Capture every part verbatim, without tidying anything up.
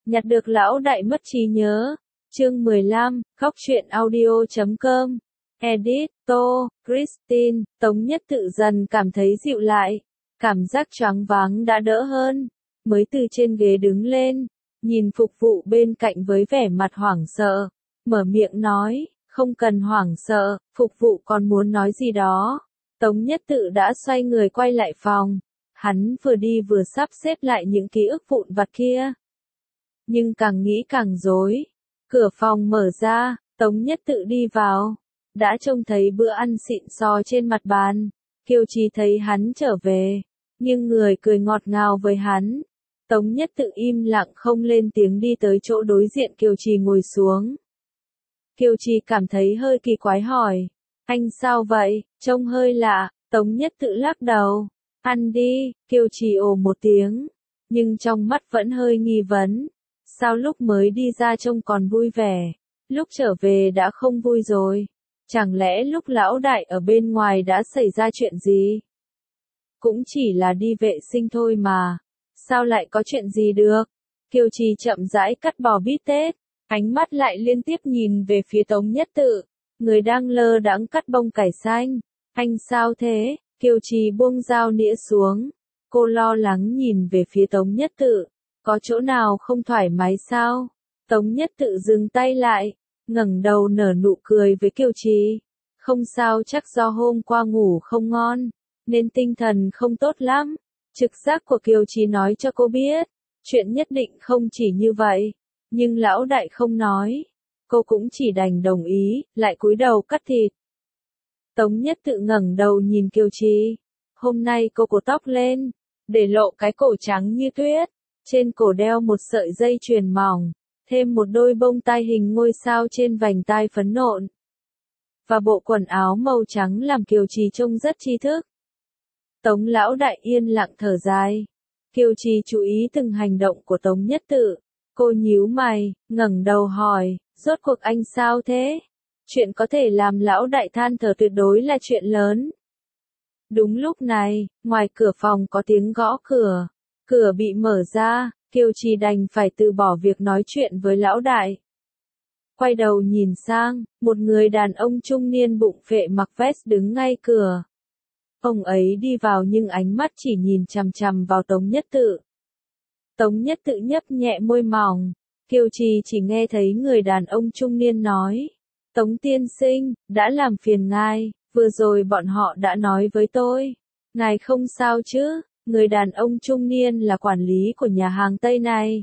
nhặt được lão đại mất trí nhớ. Chương mười lăm, khóc chuyện audio chấm com. Edit, Tô, Christine, Tống Nhất Tự dần cảm thấy dịu lại. Cảm giác choáng váng đã đỡ hơn. Mới từ trên ghế đứng lên, nhìn phục vụ bên cạnh với vẻ mặt hoảng sợ. Mở miệng nói, không cần hoảng sợ, phục vụ còn muốn nói gì đó. Tống Nhất Tự đã xoay người quay lại phòng. Hắn vừa đi vừa sắp xếp lại những ký ức vụn vặt kia. Nhưng càng nghĩ càng rối. Cửa phòng mở ra, Tống Nhất Tự đi vào. Đã trông thấy bữa ăn xịn sò trên mặt bàn. Kiều Trì thấy hắn trở về, nhưng người cười ngọt ngào với hắn. Tống Nhất Tự im lặng không lên tiếng đi tới chỗ đối diện Kiều Trì ngồi xuống. Kiều Trì cảm thấy hơi kỳ quái hỏi, anh sao vậy, trông hơi lạ. Tống Nhất Tự lắc đầu, ăn đi. Kiều Trì ồ một tiếng, nhưng trong mắt vẫn hơi nghi vấn. Sao lúc mới đi ra trông còn vui vẻ, lúc trở về đã không vui rồi? Chẳng lẽ lúc lão đại ở bên ngoài đã xảy ra chuyện gì? Cũng chỉ là đi vệ sinh thôi mà, sao lại có chuyện gì được? Kiều Trì chậm rãi cắt bò bít tết, ánh mắt lại liên tiếp nhìn về phía Tống Nhất Tự, người đang lơ đãng cắt bông cải xanh. Anh sao thế? Kiều Trì buông dao nĩa xuống, cô lo lắng nhìn về phía Tống Nhất Tự, có chỗ nào không thoải mái sao? Tống Nhất Tự dừng tay lại, ngẩng đầu nở nụ cười với Kiều Trì. Không sao, chắc do hôm qua ngủ không ngon, nên tinh thần không tốt lắm. Trực giác của Kiều Trì nói cho cô biết, chuyện nhất định không chỉ như vậy. Nhưng lão đại không nói, cô cũng chỉ đành đồng ý, lại cúi đầu cắt thịt. Tống Nhất Tự ngẩng đầu nhìn Kiều Trì. Hôm nay cô cột tóc lên, để lộ cái cổ trắng như tuyết. Trên cổ đeo một sợi dây chuyền mỏng, thêm một đôi bông tai hình ngôi sao trên vành tai phấn nộn. Và bộ quần áo màu trắng làm Kiều Trì trông rất tri thức. Tống lão đại yên lặng thở dài. Kiều Trì chú ý từng hành động của Tống Nhất Tự. Cô nhíu mày, ngẩng đầu hỏi, rốt cuộc anh sao thế? Chuyện có thể làm lão đại than thở tuyệt đối là chuyện lớn. Đúng lúc này, ngoài cửa phòng có tiếng gõ cửa. Cửa bị mở ra, Kiều Trì đành phải từ bỏ việc nói chuyện với lão đại. Quay đầu nhìn sang, một người đàn ông trung niên bụng phệ mặc vest đứng ngay cửa. Ông ấy đi vào nhưng ánh mắt chỉ nhìn chằm chằm vào Tống Nhất Tự. Tống Nhất Tự nhấp nhẹ môi mỏng, Kiều Trì chỉ nghe thấy người đàn ông trung niên nói. Tống tiên sinh, đã làm phiền ngài, vừa rồi bọn họ đã nói với tôi. Ngài không sao chứ? Người đàn ông trung niên là quản lý của nhà hàng Tây này.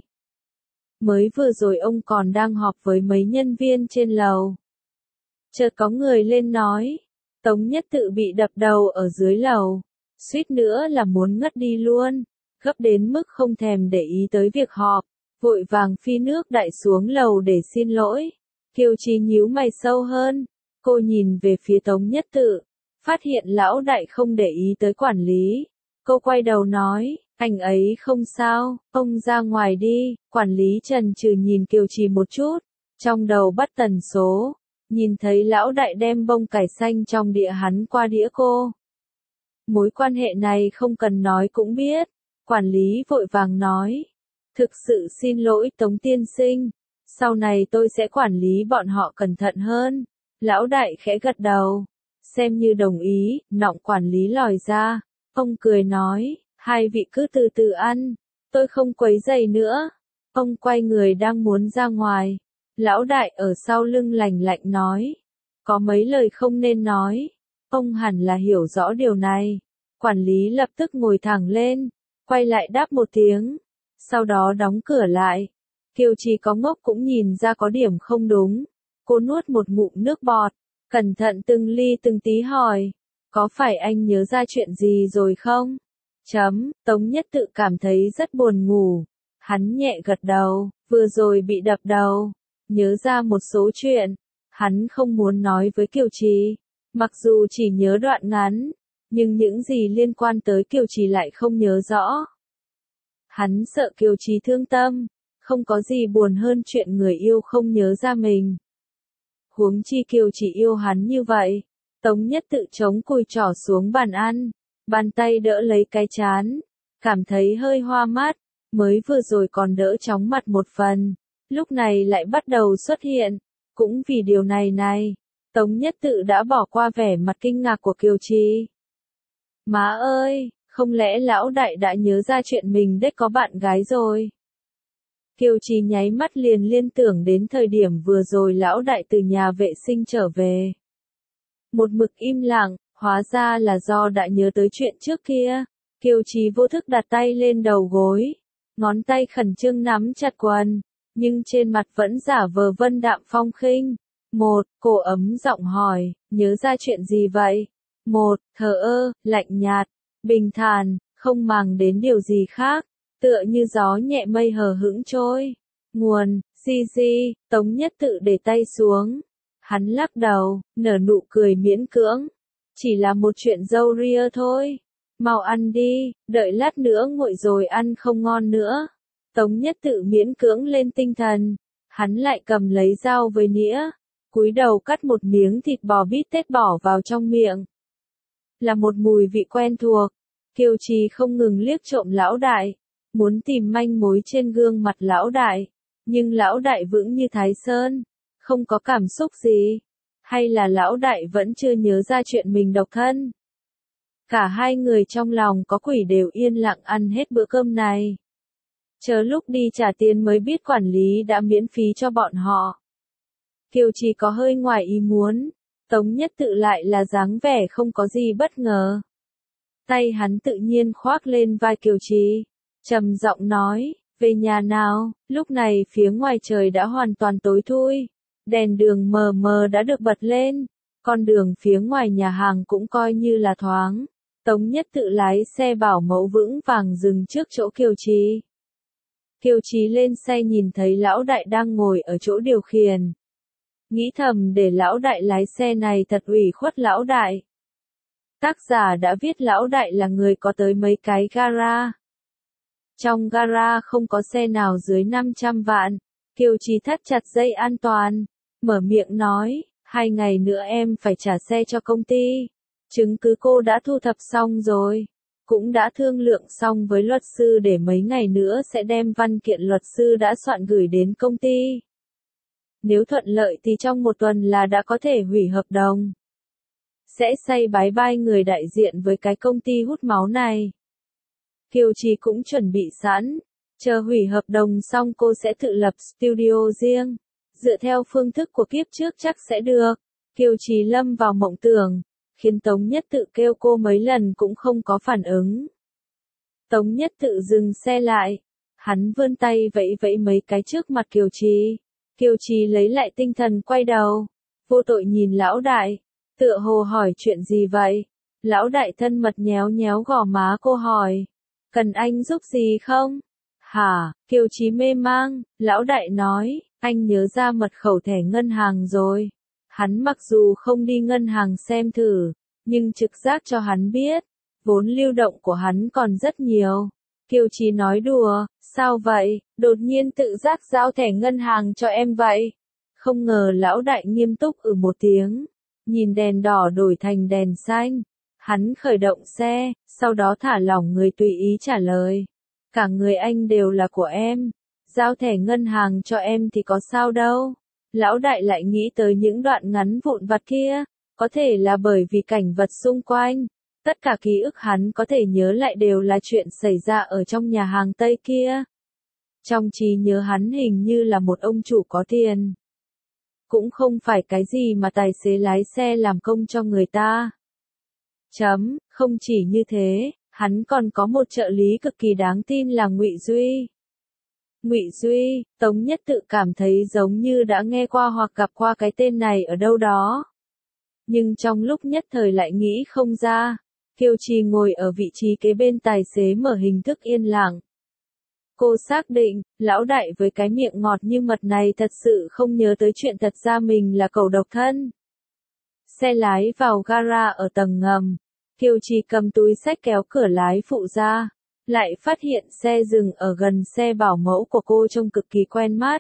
Mới vừa rồi ông còn đang họp với mấy nhân viên trên lầu. Chợt có người lên nói, Tống Nhất Tự bị đập đầu ở dưới lầu, suýt nữa là muốn ngất đi luôn, gấp đến mức không thèm để ý tới việc họp, vội vàng phi nước đại xuống lầu để xin lỗi. Kiều Trì nhíu mày sâu hơn, cô nhìn về phía Tống Nhất Tự, phát hiện lão đại không để ý tới quản lý. Cô quay đầu nói, anh ấy không sao, ông ra ngoài đi. Quản lý chần chừ nhìn Kiều Trì một chút, trong đầu bắt tần số, nhìn thấy lão đại đem bông cải xanh trong đĩa hắn qua đĩa cô. Mối quan hệ này không cần nói cũng biết. Quản lý vội vàng nói, thực sự xin lỗi Tống tiên sinh, sau này tôi sẽ quản lý bọn họ cẩn thận hơn. Lão đại khẽ gật đầu, xem như đồng ý. Nọng quản lý lòi ra. Ông cười nói, hai vị cứ từ từ ăn, tôi không quấy rầy nữa. Ông quay người đang muốn ra ngoài. Lão đại ở sau lưng lành lạnh nói, có mấy lời không nên nói. Ông hẳn là hiểu rõ điều này. Quản lý lập tức ngồi thẳng lên, quay lại đáp một tiếng, sau đó đóng cửa lại. Kiều Trì có ngốc cũng nhìn ra có điểm không đúng. Cô nuốt một ngụm nước bọt, cẩn thận từng ly từng tí hỏi, có phải anh nhớ ra chuyện gì rồi không? Chấm, Tống Nhất Tự cảm thấy rất buồn ngủ. Hắn nhẹ gật đầu, vừa rồi bị đập đầu, nhớ ra một số chuyện. Hắn không muốn nói với Kiều Trì, mặc dù chỉ nhớ đoạn ngắn, nhưng những gì liên quan tới Kiều Trì lại không nhớ rõ. Hắn sợ Kiều Trì thương tâm, không có gì buồn hơn chuyện người yêu không nhớ ra mình. Huống chi Kiều Trì yêu hắn như vậy. Tống Nhất Tự chống cùi trỏ xuống bàn ăn, bàn tay đỡ lấy cái trán, cảm thấy hơi hoa mắt, mới vừa rồi còn đỡ chóng mặt một phần, lúc này lại bắt đầu xuất hiện, cũng vì điều này này, Tống Nhất Tự đã bỏ qua vẻ mặt kinh ngạc của Kiều Trì. Má ơi, không lẽ lão đại đã nhớ ra chuyện mình đếch có bạn gái rồi? Kiều Trì nháy mắt liền liên tưởng đến thời điểm vừa rồi lão đại từ nhà vệ sinh trở về. Một mực im lặng, hóa ra là do đã nhớ tới chuyện trước kia. Kiều Trì vô thức đặt tay lên đầu gối, ngón tay khẩn trương nắm chặt quần, nhưng trên mặt vẫn giả vờ vân đạm phong khinh. Một, cô ấm giọng hỏi, nhớ ra chuyện gì vậy? Một, thờ ơ, lạnh nhạt, bình thản, không màng đến điều gì khác, tựa như gió nhẹ mây hờ hững trôi. Nguồn, Di Di, Tống Nhất Tự để tay xuống. Hắn lắc đầu, nở nụ cười miễn cưỡng. Chỉ là một chuyện dâu ria thôi. Mau ăn đi, đợi lát nữa nguội rồi ăn không ngon nữa. Tống Nhất Tự miễn cưỡng lên tinh thần. Hắn lại cầm lấy dao với nĩa, cúi đầu cắt một miếng thịt bò bít tết bỏ vào trong miệng. Là một mùi vị quen thuộc. Kiều Trì không ngừng liếc trộm lão đại, muốn tìm manh mối trên gương mặt lão đại, nhưng lão đại vững như Thái Sơn, không có cảm xúc gì. Hay là lão đại vẫn chưa nhớ ra chuyện mình độc thân? Cả hai người trong lòng có quỷ đều yên lặng ăn hết bữa cơm này. Chờ lúc đi trả tiền mới biết quản lý đã miễn phí cho bọn họ. Kiều Trì có hơi ngoài ý muốn, Tống Nhất Tự lại là dáng vẻ không có gì bất ngờ. Tay hắn tự nhiên khoác lên vai Kiều Trì, trầm giọng nói, về nhà nào. Lúc này phía ngoài trời đã hoàn toàn tối thui, đèn đường mờ mờ đã được bật lên, con đường phía ngoài nhà hàng cũng coi như là thoáng. Tống Nhất Tự lái xe bảo mẫu vững vàng dừng trước chỗ Kiều Trì. Kiều Trì lên xe nhìn thấy lão đại đang ngồi ở chỗ điều khiển. Nghĩ thầm để lão đại lái xe này thật ủy khuất lão đại. Tác giả đã viết lão đại là người có tới mấy cái gara. Trong gara không có xe nào dưới năm trăm vạn. Kiều Trì thắt chặt dây an toàn, mở miệng nói, hai ngày nữa em phải trả xe cho công ty. Chứng cứ cô đã thu thập xong rồi, cũng đã thương lượng xong với luật sư để mấy ngày nữa sẽ đem văn kiện luật sư đã soạn gửi đến công ty. Nếu thuận lợi thì trong một tuần là đã có thể hủy hợp đồng. Sẽ say bái bai người đại diện với cái công ty hút máu này. Kiều Trì cũng chuẩn bị sẵn, chờ hủy hợp đồng xong cô sẽ tự lập studio riêng. Dựa theo phương thức của kiếp trước chắc sẽ được. Kiều Trì lâm vào mộng tưởng, khiến Tống Nhất Tự kêu cô mấy lần cũng không có phản ứng. Tống Nhất Tự dừng xe lại, hắn vươn tay vẫy vẫy mấy cái trước mặt Kiều Trì. Kiều Trì lấy lại tinh thần quay đầu, vô tội nhìn lão đại, tựa hồ hỏi chuyện gì vậy. Lão đại thân mật nhéo nhéo gò má cô hỏi, cần anh giúp gì không? Hả? Kiều Trì mê mang, lão đại nói, anh nhớ ra mật khẩu thẻ ngân hàng rồi. Hắn mặc dù không đi ngân hàng xem thử, nhưng trực giác cho hắn biết, vốn lưu động của hắn còn rất nhiều. Kiều Trì nói đùa, sao vậy, đột nhiên tự giác giao thẻ ngân hàng cho em vậy? Không ngờ lão đại nghiêm túc ừ một tiếng, nhìn đèn đỏ đổi thành đèn xanh. Hắn khởi động xe, sau đó thả lỏng người tùy ý trả lời. Cả người anh đều là của em, giao thẻ ngân hàng cho em thì có sao đâu. Lão đại lại nghĩ tới những đoạn ngắn vụn vặt kia, có thể là bởi vì cảnh vật xung quanh. Tất cả ký ức hắn có thể nhớ lại đều là chuyện xảy ra ở trong nhà hàng Tây kia. Trong trí nhớ hắn hình như là một ông chủ có tiền. Cũng không phải cái gì mà tài xế lái xe làm công cho người ta. Chấm, không chỉ như thế, hắn còn có một trợ lý cực kỳ đáng tin là Ngụy Duy. Ngụy Duy, Tống Nhất Tự cảm thấy giống như đã nghe qua hoặc gặp qua cái tên này ở đâu đó. Nhưng trong lúc nhất thời lại nghĩ không ra. Kiều Trì ngồi ở vị trí kế bên tài xế mở hình thức yên lặng. Cô xác định, lão đại với cái miệng ngọt như mật này thật sự không nhớ tới chuyện thật ra mình là cậu độc thân. Xe lái vào gara ở tầng ngầm. Kiều Trì cầm túi xách kéo cửa lái phụ ra. Lại phát hiện xe dừng ở gần xe bảo mẫu của cô trông cực kỳ quen mắt.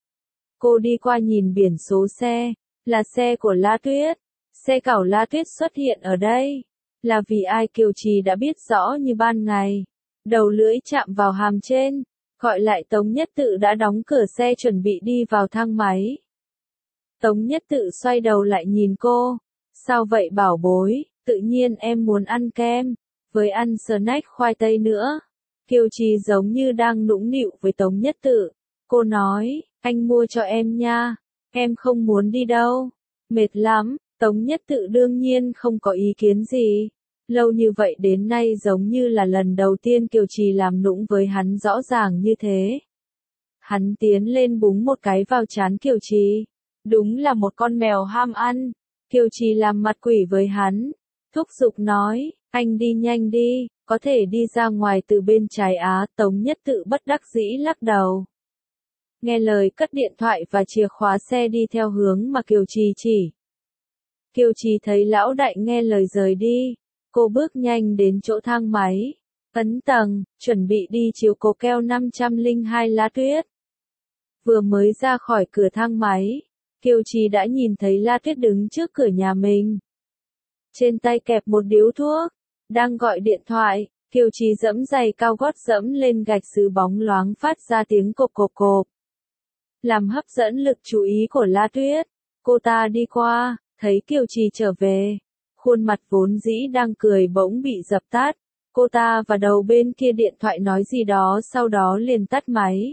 Cô đi qua nhìn biển số xe, là xe của La Tuyết. Xe cẩu La Tuyết xuất hiện ở đây. Là vì ai Kiều Trì đã biết rõ như ban ngày. Đầu lưỡi chạm vào hàm trên. Gọi lại Tống Nhất Tự đã đóng cửa xe chuẩn bị đi vào thang máy. Tống Nhất Tự xoay đầu lại nhìn cô. Sao vậy bảo bối, tự nhiên em muốn ăn kem, với ăn snack khoai tây nữa. Kiều Trì giống như đang nũng nịu với Tống Nhất Tự. Cô nói, anh mua cho em nha, em không muốn đi đâu. Mệt lắm, Tống Nhất Tự đương nhiên không có ý kiến gì. Lâu như vậy đến nay giống như là lần đầu tiên Kiều Trì làm nũng với hắn rõ ràng như thế. Hắn tiến lên búng một cái vào trán Kiều Trì. Đúng là một con mèo ham ăn. Kiều Trì làm mặt quỷ với hắn. Thúc giục nói, anh đi nhanh đi, có thể đi ra ngoài từ bên trái á. Tống Nhất Tự bất đắc dĩ lắc đầu. Nghe lời cất điện thoại và chìa khóa xe đi theo hướng mà Kiều Trì chỉ. Kiều Trì thấy lão đại nghe lời rời đi. Cô bước nhanh đến chỗ thang máy. Ấn tầng, chuẩn bị đi chiếu cố keo năm trăm lẻ hai La Tuyết. Vừa mới ra khỏi cửa thang máy, Kiều Trì đã nhìn thấy La Tuyết đứng trước cửa nhà mình. Trên tay kẹp một điếu thuốc, đang gọi điện thoại. Kiều Trì dẫm giày cao gót dẫm lên gạch sứ bóng loáng phát ra tiếng cộp cộp cộp. Làm hấp dẫn lực chú ý của La Tuyết. Cô ta đi qua, thấy Kiều Trì trở về. Khuôn mặt vốn dĩ đang cười bỗng bị dập tắt. Cô ta và đầu bên kia điện thoại nói gì đó sau đó liền tắt máy.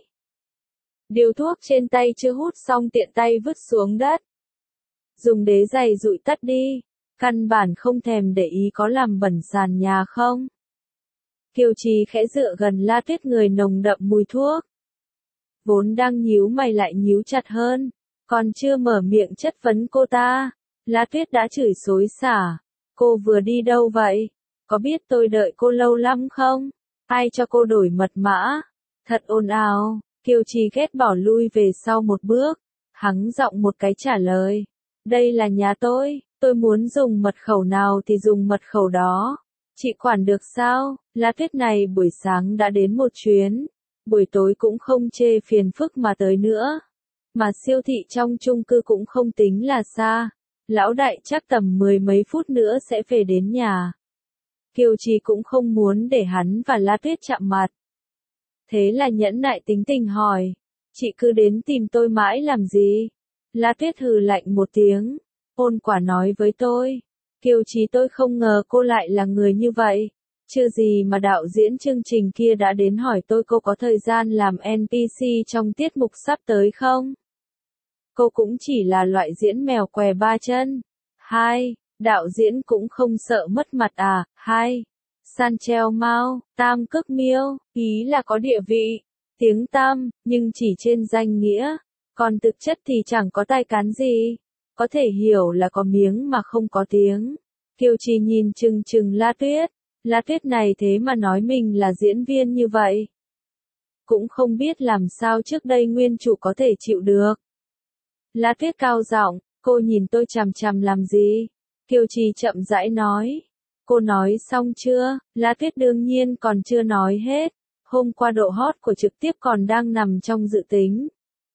Điếu thuốc trên tay chưa hút xong tiện tay vứt xuống đất. Dùng đế giày dụi tắt đi. Căn bản không thèm để ý có làm bẩn sàn nhà không. Kiều Trì khẽ dựa gần La Tuyết người nồng đậm mùi thuốc. Vốn đang nhíu mày lại nhíu chặt hơn. Còn chưa mở miệng chất vấn cô ta. La Tuyết đã chửi xối xả. Cô vừa đi đâu vậy? Có biết tôi đợi cô lâu lắm không? Ai cho cô đổi mật mã? Thật ồn ào. Kiều Trì ghét bỏ lui về sau một bước. Hắng giọng một cái trả lời. Đây là nhà tôi, tôi muốn dùng mật khẩu nào thì dùng mật khẩu đó. Chị quản được sao? La Tuyết này buổi sáng đã đến một chuyến. Buổi tối cũng không chê phiền phức mà tới nữa. Mà siêu thị trong chung cư cũng không tính là xa. Lão đại chắc tầm mười mấy phút nữa sẽ về đến nhà. Kiều Trì cũng không muốn để hắn và La Tuyết chạm mặt. Thế là nhẫn nại tính tình hỏi. Chị cứ đến tìm tôi mãi làm gì? La Tuyết hừ lạnh một tiếng. Ôn Quả nói với tôi. Kiều Trì tôi không ngờ cô lại là người như vậy. Chưa gì mà đạo diễn chương trình kia đã đến hỏi tôi cô có thời gian làm en pê xê trong tiết mục sắp tới không? Cô cũng chỉ là loại diễn mèo què ba chân. Hai, đạo diễn cũng không sợ mất mặt à? Hai, san treo mau, tam cước miêu, ý là có địa vị, tiếng tam, nhưng chỉ trên danh nghĩa, còn thực chất thì chẳng có tài cán gì. Có thể hiểu là có miếng mà không có tiếng. Kiều Trì nhìn chừng chừng La Tuyết. La Tuyết này thế mà nói mình là diễn viên như vậy. Cũng không biết làm sao trước đây nguyên chủ có thể chịu được. La Tuyết cao giọng, cô nhìn tôi chằm chằm làm gì? Kiều Trì chậm rãi nói. Cô nói xong chưa? La Tuyết đương nhiên còn chưa nói hết. Hôm qua độ hot của trực tiếp còn đang nằm trong dự tính.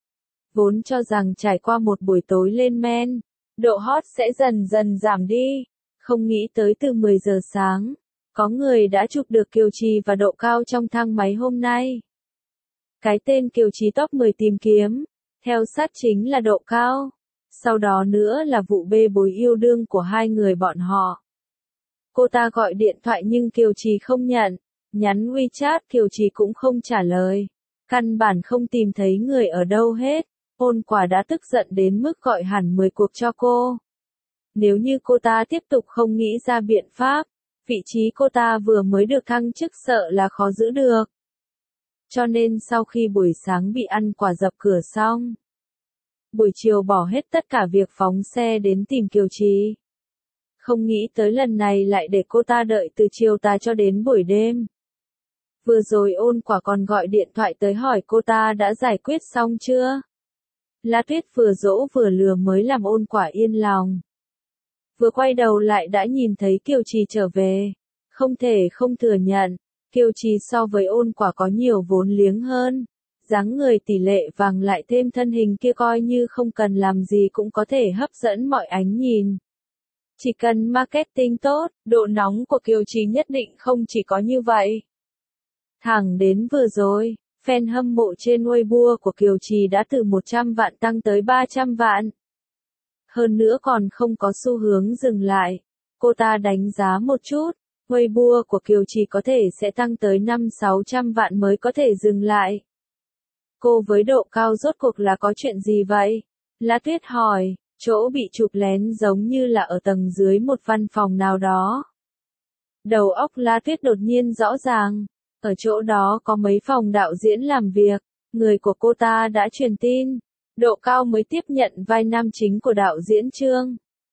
Vốn cho rằng trải qua một buổi tối lên men, độ hot sẽ dần dần giảm đi. Không nghĩ tới từ mười giờ sáng, có người đã chụp được Kiều Trì và độ cao trong thang máy hôm nay. Cái tên Kiều Trì top mười tìm kiếm, theo sát chính là độ cao. Sau đó nữa là vụ bê bối yêu đương của hai người bọn họ. Cô ta gọi điện thoại nhưng Kiều Trì không nhận, nhắn WeChat Kiều Trì cũng không trả lời. Căn bản không tìm thấy người ở đâu hết. Ôn Quả đã tức giận đến mức gọi hẳn mười cuộc cho cô. Nếu như cô ta tiếp tục không nghĩ ra biện pháp, vị trí cô ta vừa mới được thăng chức sợ là khó giữ được. Cho nên sau khi buổi sáng bị ăn quả dập cửa xong, buổi chiều bỏ hết tất cả việc phóng xe đến tìm Kiều Trì. Không nghĩ tới lần này lại để cô ta đợi từ chiều tà cho đến buổi đêm. Vừa rồi Ôn Quả còn gọi điện thoại tới hỏi cô ta đã giải quyết xong chưa. La Tuyết vừa dỗ vừa lừa mới làm Ôn Quả yên lòng. Vừa quay đầu lại đã nhìn thấy Kiều Trì trở về. Không thể không thừa nhận, Kiều Trì so với Ôn Quả có nhiều vốn liếng hơn. Dáng người tỷ lệ vàng lại thêm thân hình kia coi như không cần làm gì cũng có thể hấp dẫn mọi ánh nhìn. Chỉ cần marketing tốt, độ nóng của Kiều Trì nhất định không chỉ có như vậy. Thẳng đến vừa rồi, Fan hâm mộ trên Weibo của Kiều Trì đã từ một trăm vạn tăng tới ba trăm vạn. Hơn nữa còn không có xu hướng dừng lại. Cô ta đánh giá một chút, Weibo của Kiều Trì có thể sẽ tăng tới năm sáu trăm vạn mới có thể dừng lại. Cô với độ cao rốt cuộc là có chuyện gì vậy? La Tuyết hỏi, chỗ bị chụp lén giống như là ở tầng dưới một văn phòng nào đó. Đầu óc La Tuyết đột nhiên rõ ràng, ở chỗ đó có mấy phòng đạo diễn làm việc, người của cô ta đã truyền tin, độ cao mới tiếp nhận vai nam chính của đạo diễn Trương.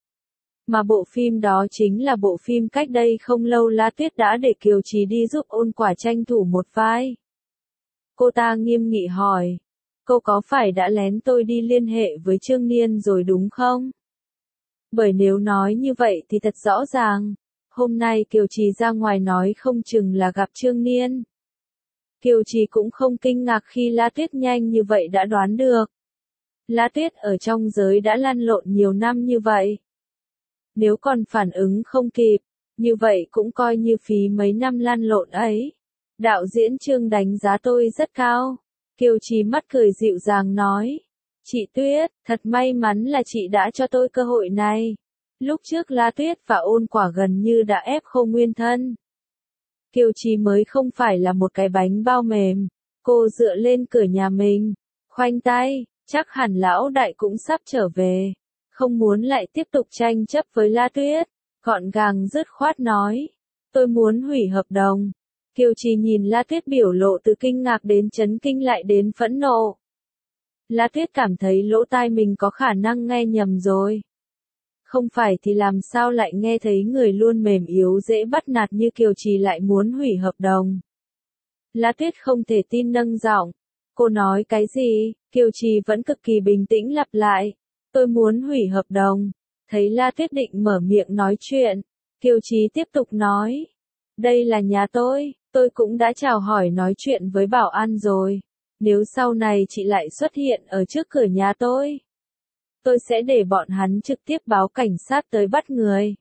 Mà bộ phim đó chính là bộ phim cách đây không lâu La Tuyết đã để Kiều Trì đi giúp Ôn Quả tranh thủ một vai. Cô ta nghiêm nghị hỏi, cô có phải đã lén tôi đi liên hệ với Trương Niên rồi đúng không? Bởi nếu nói như vậy thì thật rõ ràng, hôm nay Kiều Trì ra ngoài nói không chừng là gặp Trương Niên. Kiều Trì cũng không kinh ngạc khi La Tuyết nhanh như vậy đã đoán được. La Tuyết ở trong giới đã lăn lộn nhiều năm như vậy. Nếu còn phản ứng không kịp, như vậy cũng coi như phí mấy năm lăn lộn ấy. Đạo diễn Trương đánh giá tôi rất cao. Kiều Trì mắt cười dịu dàng nói. Chị Tuyết, thật may mắn là chị đã cho tôi cơ hội này. Lúc trước La Tuyết và Ôn Quả gần như đã ép Khâu Nguyên thân. Kiều Trì mới không phải là một cái bánh bao mềm. Cô dựa lên cửa nhà mình, khoanh tay, chắc hẳn lão đại cũng sắp trở về. Không muốn lại tiếp tục tranh chấp với La Tuyết, gọn gàng dứt khoát nói. Tôi muốn hủy hợp đồng. Kiều Trì nhìn La Tuyết biểu lộ từ kinh ngạc đến chấn kinh lại đến phẫn nộ. La Tuyết cảm thấy lỗ tai mình có khả năng nghe nhầm rồi. Không phải thì làm sao lại nghe thấy người luôn mềm yếu dễ bắt nạt như Kiều Trì lại muốn hủy hợp đồng. La Tuyết không thể tin nâng giọng. Cô nói cái gì? Kiều Trì vẫn cực kỳ bình tĩnh lặp lại. Tôi muốn hủy hợp đồng. Thấy La Tuyết định mở miệng nói chuyện, Kiều Trì tiếp tục nói. Đây là nhà tôi, tôi cũng đã chào hỏi nói chuyện với bảo an rồi. Nếu sau này chị lại xuất hiện ở trước cửa nhà tôi, tôi sẽ để bọn hắn trực tiếp báo cảnh sát tới bắt người.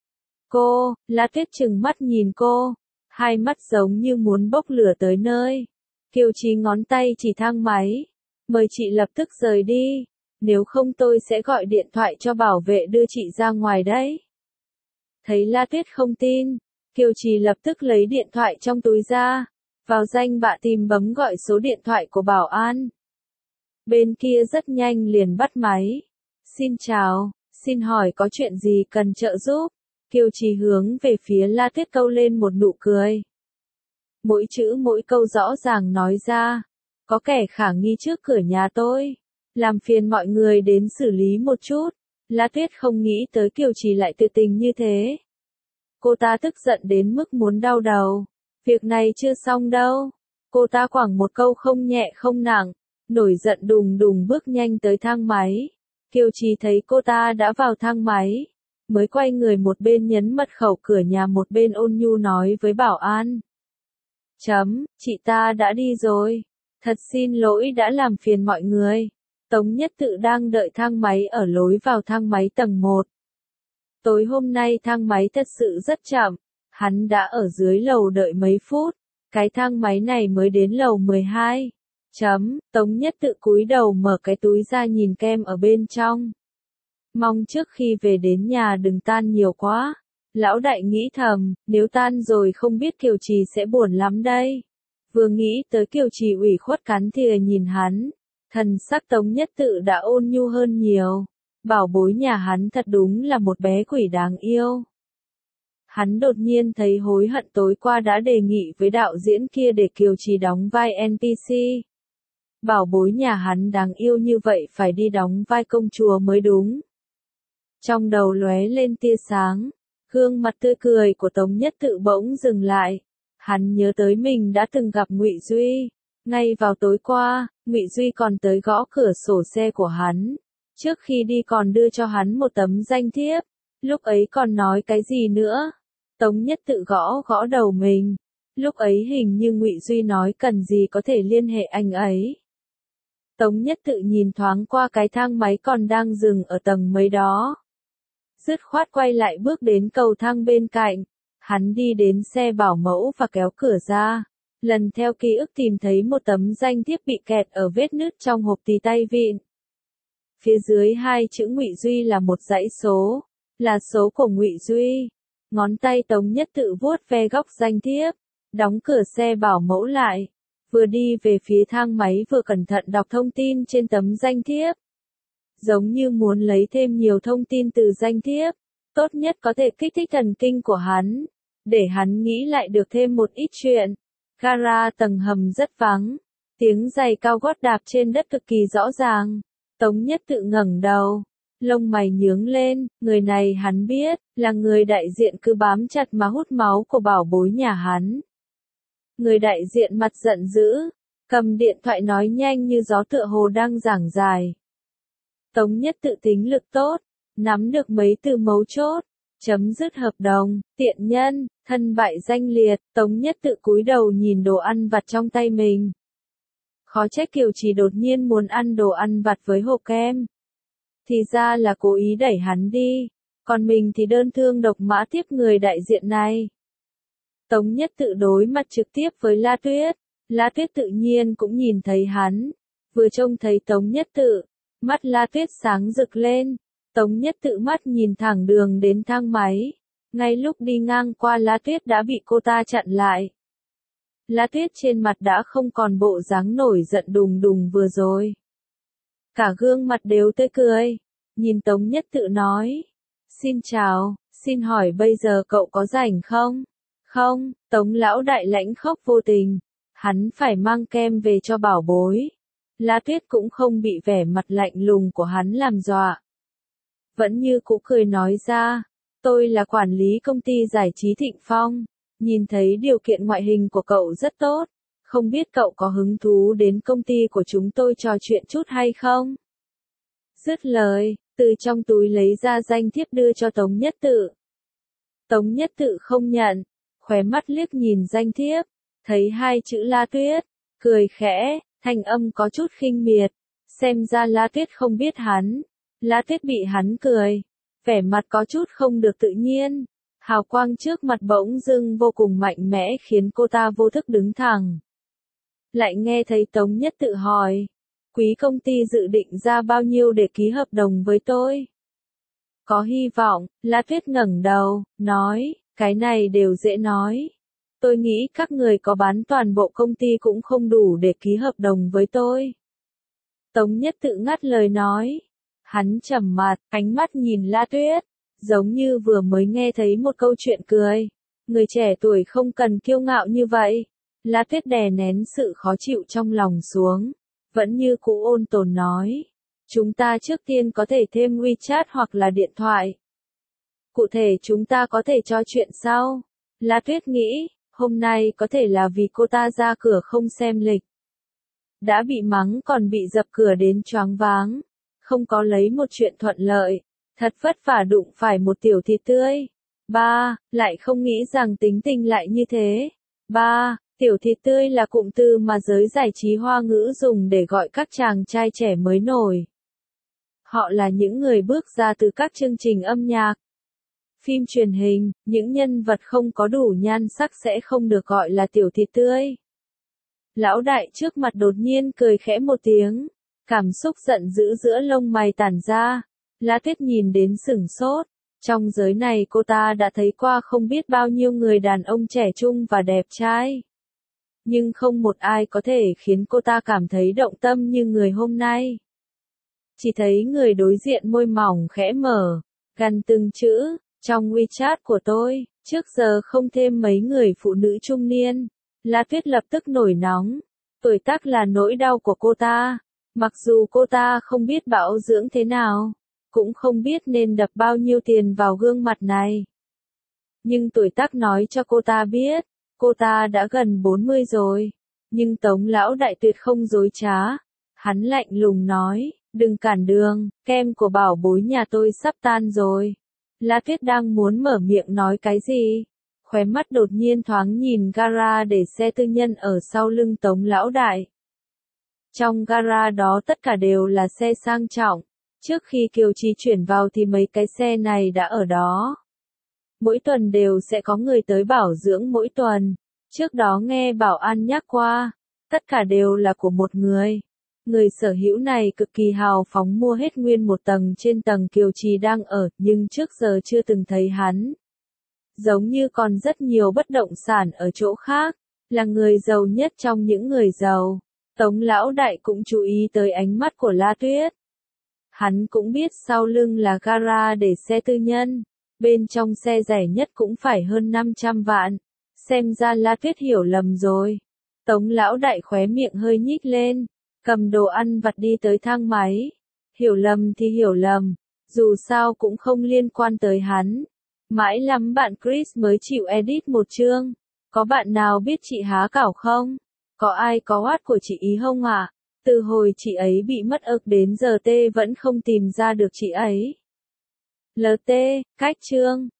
Cô, La Tuyết trừng mắt nhìn cô, hai mắt giống như muốn bốc lửa tới nơi. Kiều Trì ngón tay chỉ thang máy. Mời chị lập tức rời đi, nếu không tôi sẽ gọi điện thoại cho bảo vệ đưa chị ra ngoài đấy. Thấy La Tuyết không tin, Kiều Trì lập tức lấy điện thoại trong túi ra, vào danh bạ tìm bấm gọi số điện thoại của bảo an. Bên kia rất nhanh liền bắt máy. Xin chào, xin hỏi có chuyện gì cần trợ giúp? Kiều Trì hướng về phía La Tuyết câu lên một nụ cười. Mỗi chữ mỗi câu rõ ràng nói ra. Có kẻ khả nghi trước cửa nhà tôi. Làm phiền mọi người đến xử lý một chút. La Tuyết không nghĩ tới Kiều Trì lại tuyệt tình như thế. Cô ta tức giận đến mức muốn đau đầu. Việc này chưa xong đâu. Cô ta quẳng một câu không nhẹ không nặng, nổi giận đùng đùng bước nhanh tới thang máy. Kiều Trì thấy cô ta đã vào thang máy, mới quay người một bên nhấn mật khẩu cửa nhà một bên ôn nhu nói với bảo an. Chấm, chị ta đã đi rồi. Thật xin lỗi đã làm phiền mọi người. Tống Nhất Tự đang đợi thang máy ở lối vào thang máy tầng một. Tối hôm nay thang máy thật sự rất chậm. Hắn đã ở dưới lầu đợi mấy phút. Cái thang máy này mới đến lầu mười hai. Chấm, Tống Nhất Tự cúi đầu mở cái túi ra nhìn kem ở bên trong. Mong trước khi về đến nhà đừng tan nhiều quá. Lão đại nghĩ thầm, nếu tan rồi không biết Kiều Trì sẽ buồn lắm đây. Vừa nghĩ tới Kiều Trì ủy khuất cắn thìa nhìn hắn, thần sắc Tống Nhất Tự đã ôn nhu hơn nhiều. Bảo bối nhà hắn thật đúng là một bé quỷ đáng yêu. Hắn đột nhiên thấy hối hận tối qua đã đề nghị với đạo diễn kia để Kiều Trì đóng vai en pê xê. Bảo bối nhà hắn đáng yêu như vậy phải đi đóng vai công chúa mới đúng. Trong đầu lóe lên tia sáng, gương mặt tươi cười của Tống Nhất Tự bỗng dừng lại. Hắn nhớ tới mình đã từng gặp Ngụy Duy. Ngay vào tối qua, Ngụy Duy còn tới gõ cửa sổ xe của hắn. Trước khi đi còn đưa cho hắn một tấm danh thiếp. Lúc ấy còn nói cái gì nữa? Tống Nhất Tự gõ gõ đầu mình. Lúc ấy hình như Ngụy Duy nói cần gì có thể liên hệ anh ấy. Tống Nhất Tự nhìn thoáng qua cái thang máy còn đang dừng ở tầng mấy đó. Dứt khoát quay lại bước đến cầu thang bên cạnh. Hắn đi đến xe bảo mẫu và kéo cửa ra. Lần theo ký ức tìm thấy một tấm danh thiếp bị kẹt ở vết nứt trong hộp tì tay vịn. Phía dưới hai chữ Ngụy Duy là một dãy số, là số của Ngụy Duy. Ngón tay Tống Nhất Tự vuốt ve góc danh thiếp, đóng cửa xe bảo mẫu lại, vừa đi về phía thang máy vừa cẩn thận đọc thông tin trên tấm danh thiếp. Giống như muốn lấy thêm nhiều thông tin từ danh thiếp, tốt nhất có thể kích thích thần kinh của hắn, để hắn nghĩ lại được thêm một ít chuyện. Gara tầng hầm rất vắng, tiếng giày cao gót đạp trên đất cực kỳ rõ ràng. Tống Nhất Tự ngẩng đầu, lông mày nhướng lên, người này hắn biết, là người đại diện cứ bám chặt mà hút máu của bảo bối nhà hắn. Người đại diện mặt giận dữ, cầm điện thoại nói nhanh như gió tựa hồ đang giảng giải. Tống Nhất Tự tính lực tốt, nắm được mấy từ mấu chốt, chấm dứt hợp đồng, tiện nhân, thân bại danh liệt. Tống Nhất Tự cúi đầu nhìn đồ ăn vặt trong tay mình. Khó trách Kiều Trì đột nhiên muốn ăn đồ ăn vặt với hộp kem. Thì ra là cố ý đẩy hắn đi, còn mình thì đơn thương độc mã tiếp người đại diện này. Tống Nhất Tự đối mặt trực tiếp với La Tuyết, La Tuyết tự nhiên cũng nhìn thấy hắn, vừa trông thấy Tống Nhất Tự, mắt La Tuyết sáng rực lên. Tống Nhất Tự mắt nhìn thẳng đường đến thang máy, ngay lúc đi ngang qua La Tuyết đã bị cô ta chặn lại. La Tuyết trên mặt đã không còn bộ dáng nổi giận đùng đùng vừa rồi. Cả gương mặt đều tươi cười, nhìn Tống Nhất Tự nói, xin chào, xin hỏi bây giờ cậu có rảnh không? Không, Tống lão đại lãnh khốc vô tình, hắn phải mang kem về cho bảo bối. La Tuyết cũng không bị vẻ mặt lạnh lùng của hắn làm dọa. Vẫn như cũ cười nói ra, tôi là quản lý công ty giải trí Thịnh Phong, nhìn thấy điều kiện ngoại hình của cậu rất tốt, không biết cậu có hứng thú đến công ty của chúng tôi trò chuyện chút hay không? Dứt lời, từ trong túi lấy ra danh thiếp đưa cho Tống Nhất Tự. Tống Nhất Tự không nhận, khóe mắt liếc nhìn danh thiếp, thấy hai chữ La Tuyết, cười khẽ, thanh âm có chút khinh miệt, xem ra La Tuyết không biết hắn. La Tuyết bị hắn cười, vẻ mặt có chút không được tự nhiên, hào quang trước mặt bỗng dưng vô cùng mạnh mẽ khiến cô ta vô thức đứng thẳng. Lại nghe thấy Tống Nhất Tự hỏi, quý công ty dự định ra bao nhiêu để ký hợp đồng với tôi? Có hy vọng. La Tuyết ngẩng đầu, nói, cái này đều dễ nói. Tôi nghĩ các người có bán toàn bộ công ty cũng không đủ để ký hợp đồng với tôi. Tống Nhất Tự ngắt lời nói. Hắn trầm mặt, ánh mắt nhìn La Tuyết, giống như vừa mới nghe thấy một câu chuyện cười. Người trẻ tuổi không cần kiêu ngạo như vậy. La Tuyết đè nén sự khó chịu trong lòng xuống, vẫn như cũ ôn tồn nói. Chúng ta trước tiên có thể thêm WeChat hoặc là điện thoại. Cụ thể chúng ta có thể trò chuyện sau. La Tuyết nghĩ, hôm nay có thể là vì cô ta ra cửa không xem lịch. Đã bị mắng còn bị dập cửa đến choáng váng. Không có lấy một chuyện thuận lợi. Thật vất vả đụng phải một tiểu thịt tươi. Ba, lại không nghĩ rằng tính tình lại như thế. Ba, tiểu thịt tươi là cụm từ mà giới giải trí hoa ngữ dùng để gọi các chàng trai trẻ mới nổi. Họ là những người bước ra từ các chương trình âm nhạc, phim truyền hình, những nhân vật không có đủ nhan sắc sẽ không được gọi là tiểu thịt tươi. Lão đại trước mặt đột nhiên cười khẽ một tiếng, cảm xúc giận dữ giữa lông mày tản ra. La Tuyết nhìn đến sửng sốt, trong giới này cô ta đã thấy qua không biết bao nhiêu người đàn ông trẻ trung và đẹp trai. Nhưng không một ai có thể khiến cô ta cảm thấy động tâm như người hôm nay. Chỉ thấy người đối diện môi mỏng khẽ mở, gằn từng chữ, trong WeChat của tôi, trước giờ không thêm mấy người phụ nữ trung niên. La Tuyết lập tức nổi nóng, tuổi tác là nỗi đau của cô ta, mặc dù cô ta không biết bảo dưỡng thế nào, cũng không biết nên đập bao nhiêu tiền vào gương mặt này. Nhưng tuổi tác nói cho cô ta biết, cô ta đã gần bốn mươi rồi, nhưng Tống lão đại tuyệt không dối trá. Hắn lạnh lùng nói, đừng cản đường, kem của bảo bối nhà tôi sắp tan rồi. La Tuyết đang muốn mở miệng nói cái gì, khóe mắt đột nhiên thoáng nhìn gara để xe tư nhân ở sau lưng Tống lão đại. Trong gara đó tất cả đều là xe sang trọng, trước khi Kiều Trì chuyển vào thì mấy cái xe này đã ở đó. Mỗi tuần đều sẽ có người tới bảo dưỡng mỗi tuần, Trước đó nghe Bảo An nhắc qua, tất cả đều là của một người. Người sở hữu này cực kỳ hào phóng mua hết nguyên một tầng trên tầng Kiều Trì đang ở, nhưng trước giờ chưa từng thấy hắn. Giống như còn rất nhiều bất động sản ở chỗ khác, là người giàu nhất trong những người giàu. Tống lão đại cũng chú ý tới ánh mắt của La Tuyết. Hắn cũng biết sau lưng là gara để xe tư nhân, bên trong xe rẻ nhất cũng phải hơn năm trăm vạn. Xem ra La Tuyết hiểu lầm rồi. Tống lão đại khóe miệng hơi nhích lên, cầm đồ ăn vặt đi tới thang máy. Hiểu lầm thì hiểu lầm, dù sao cũng không liên quan tới hắn. Mãi lắm bạn Chris mới chịu edit một chương. Có bạn nào biết chị há cảo không? Có ai có WhatsApp của chị ý không ạ? À? Từ hồi chị ấy bị mất ức đến giờ T vẫn không tìm ra được chị ấy. lờ tê, cách chương.